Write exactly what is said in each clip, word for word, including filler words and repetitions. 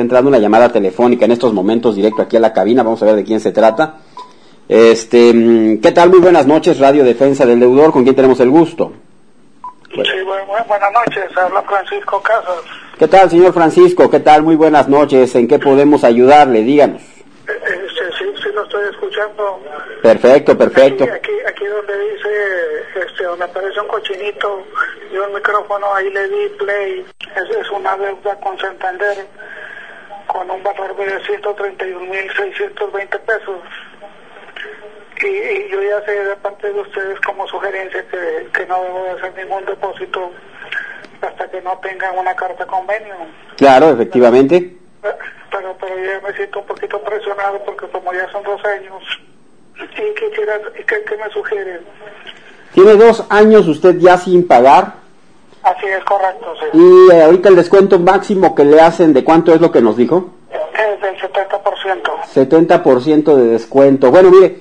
está entrando una llamada telefónica en estos momentos directo aquí a la cabina, vamos a ver de quién se trata. Este, ¿qué tal? Muy buenas noches, Radio Defensa del Deudor, ¿con quién tenemos el gusto? Sí, bu bu buenas noches, habla Francisco Casas. ¿Qué tal, señor Francisco? ¿Qué tal? Muy buenas noches, ¿en qué podemos ayudarle? Díganos. Eh, este, sí, sí lo estoy escuchando. Perfecto, perfecto. Aquí, aquí, aquí donde dice, este, donde aparece un cochinito y un micrófono, ahí le di play. Es, es una deuda con Santander con un valor de ciento treinta y un mil seiscientos veinte pesos. Y, y yo ya sé de parte de ustedes como sugerencia que, que no debo de hacer ningún depósito hasta que no tengan una carta convenio. Claro, efectivamente. Pero, pero, pero ya me siento un poquito presionado porque como ya son dos años, ¿y qué, qué, qué, qué me sugieren? Tiene dos años usted ya sin pagar. Así es, correcto, sí. Y eh, ahorita el descuento máximo que le hacen, ¿de cuánto es lo que nos dijo? Es del setenta por ciento. setenta por ciento de descuento. Bueno, mire,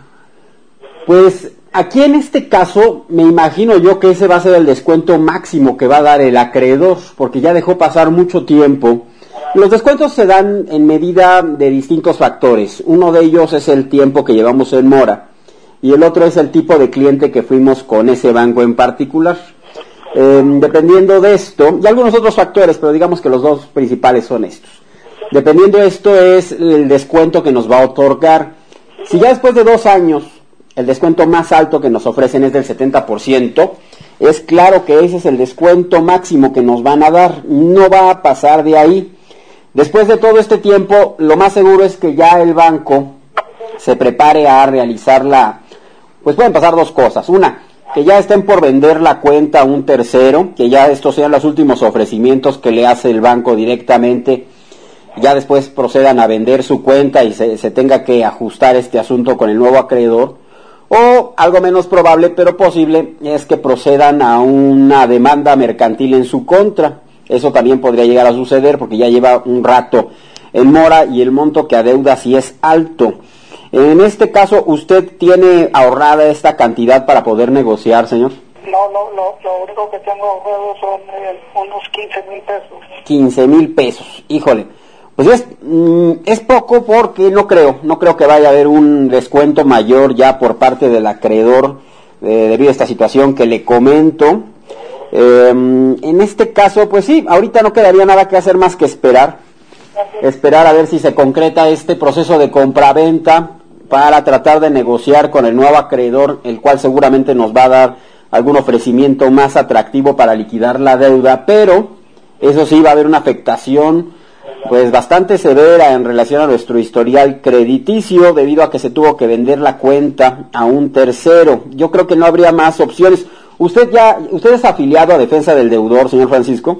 pues aquí en este caso me imagino yo que ese va a ser el descuento máximo que va a dar el acreedor, porque ya dejó pasar mucho tiempo. Los descuentos se dan en medida de distintos factores. Uno de ellos es el tiempo que llevamos en mora y el otro es el tipo de cliente que fuimos con ese banco en particular. Eh, dependiendo de esto, y algunos otros factores, pero digamos que los dos principales son estos. Dependiendo de esto es el descuento que nos va a otorgar. Si ya después de dos años el descuento más alto que nos ofrecen es del setenta por ciento, es claro que ese es el descuento máximo que nos van a dar, no va a pasar de ahí. Después de todo este tiempo, lo más seguro es que ya el banco se prepare a realizar la... Pues pueden pasar dos cosas. Una, que ya estén por vender la cuenta a un tercero, que ya estos sean los últimos ofrecimientos que le hace el banco directamente, ya después procedan a vender su cuenta y se, se tenga que ajustar este asunto con el nuevo acreedor. O algo menos probable, pero posible, es que procedan a una demanda mercantil en su contra. Eso también podría llegar a suceder porque ya lleva un rato en mora y el monto que adeuda sí es alto. En este caso, ¿usted tiene ahorrada esta cantidad para poder negociar, señor? No, no, lo, lo único que tengo ahorrado son eh, unos quince mil pesos. quince mil pesos, híjole. Pues es, mm, es poco porque no creo, no creo que vaya a haber un descuento mayor ya por parte del acreedor eh, debido a esta situación que le comento. Eh, en este caso, pues sí, ahorita no quedaría nada que hacer más que esperar, esperar a ver si se concreta este proceso de compraventa para tratar de negociar con el nuevo acreedor, el cual seguramente nos va a dar algún ofrecimiento más atractivo para liquidar la deuda, pero eso sí va a haber una afectación pues bastante severa en relación a nuestro historial crediticio debido a que se tuvo que vender la cuenta a un tercero. Yo creo que no habría más opciones. ¿Usted ya, usted es afiliado a Defensa del Deudor, señor Francisco?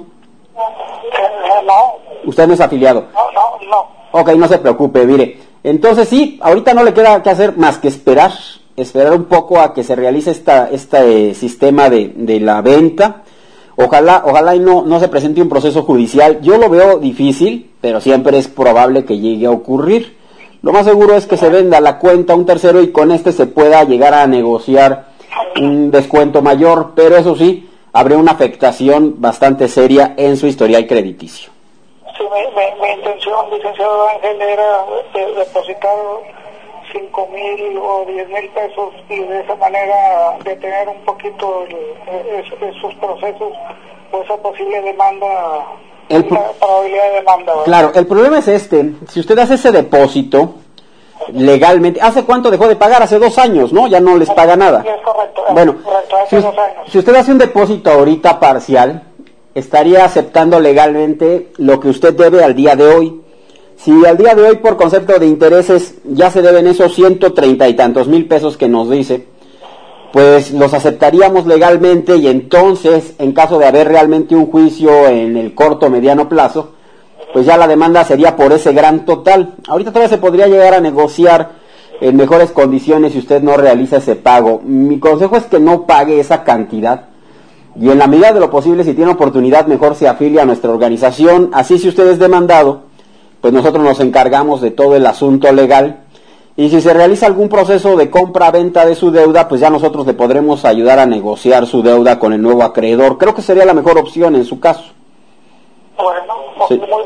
Eh, no. ¿Usted no es afiliado? No, no, no. Ok, no se preocupe, mire. Entonces sí, ahorita no le queda que hacer más que esperar, esperar un poco a que se realice esta, este sistema de, de la venta. Ojalá, ojalá y no, no se presente un proceso judicial. Yo lo veo difícil, pero siempre es probable que llegue a ocurrir. Lo más seguro es que se venda la cuenta a un tercero y con este se pueda llegar a negociar un descuento mayor, pero eso sí, habría una afectación bastante seria en su historial crediticio. Sí, mi, mi, mi intención, licenciado Ángel, era de, depositar cinco mil o diez mil pesos y de esa manera detener un poquito el, el, esos procesos o esa posible demanda, el pro- la probabilidad de demanda, ¿verdad? Claro, el problema es este, si usted hace ese depósito legalmente, ¿hace cuánto dejó de pagar? Hace dos años, ¿no? Ya no les paga nada. Sí, es correcto, Bueno, es correcto, hace si, dos años. si usted hace un depósito ahorita parcial, estaría aceptando legalmente lo que usted debe al día de hoy. Si al día de hoy por concepto de intereses ya se deben esos ciento treinta y tantos mil pesos que nos dice, pues los aceptaríamos legalmente y entonces en caso de haber realmente un juicio en el corto o mediano plazo, pues ya la demanda sería por ese gran total. Ahorita todavía se podría llegar a negociar en mejores condiciones si usted no realiza ese pago. Mi consejo es que no pague esa cantidad y en la medida de lo posible, si tiene oportunidad, mejor se afilie a nuestra organización. Así, si usted es demandado, pues nosotros nos encargamos de todo el asunto legal y si se realiza algún proceso de compra-venta de su deuda, pues ya nosotros le podremos ayudar a negociar su deuda con el nuevo acreedor. Creo que sería la mejor opción en su caso. Bueno, Sí. muy bien.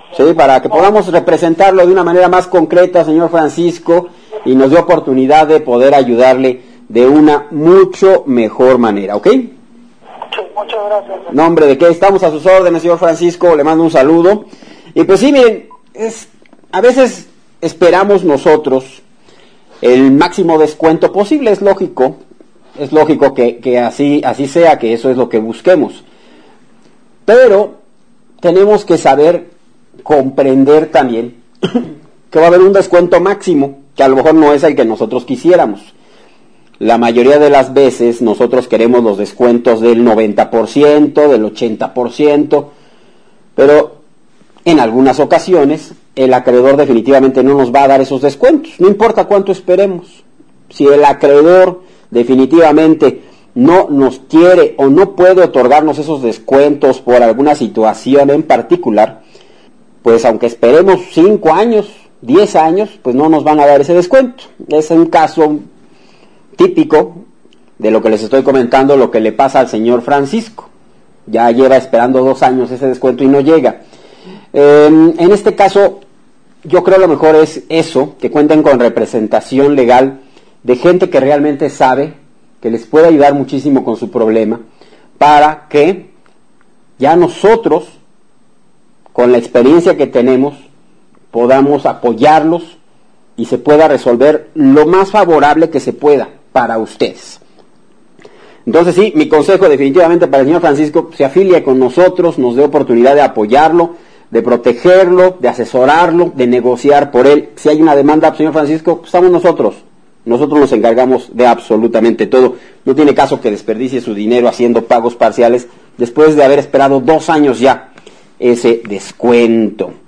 ¿sí? Para que podamos representarlo de una manera más concreta, señor Francisco, y nos dé oportunidad de poder ayudarle de una mucho mejor manera, ¿ok? Sí, muchas gracias. No, hombre, ¿de qué? Estamos a sus órdenes, señor Francisco, le mando un saludo. Y pues sí, miren, es, a veces esperamos nosotros el máximo descuento posible, es lógico, es lógico que, que así, así sea, que eso es lo que busquemos. Pero tenemos que saber comprender también que va a haber un descuento máximo, que a lo mejor no es el que nosotros quisiéramos. La mayoría de las veces nosotros queremos los descuentos del noventa por ciento, del ochenta por ciento, pero en algunas ocasiones el acreedor definitivamente no nos va a dar esos descuentos, no importa cuánto esperemos. Si el acreedor definitivamente no nos quiere o no puede otorgarnos esos descuentos por alguna situación en particular, pues aunque esperemos cinco años, diez años, pues no nos van a dar ese descuento. Es un caso típico de lo que les estoy comentando, lo que le pasa al señor Francisco. Ya lleva esperando dos años ese descuento y no llega. Eh, en este caso, yo creo lo mejor es eso, que cuenten con representación legal de gente que realmente sabe, que les puede ayudar muchísimo con su problema, para que ya nosotros, con la experiencia que tenemos, podamos apoyarlos y se pueda resolver lo más favorable que se pueda para ustedes. Entonces sí, mi consejo definitivamente para el señor Francisco, se afilie con nosotros, nos dé oportunidad de apoyarlo, de protegerlo, de asesorarlo, de negociar por él. Si hay una demanda, señor Francisco, estamos nosotros. Nosotros nos encargamos de absolutamente todo. No tiene caso que desperdicie su dinero haciendo pagos parciales después de haber esperado dos años ya ese descuento.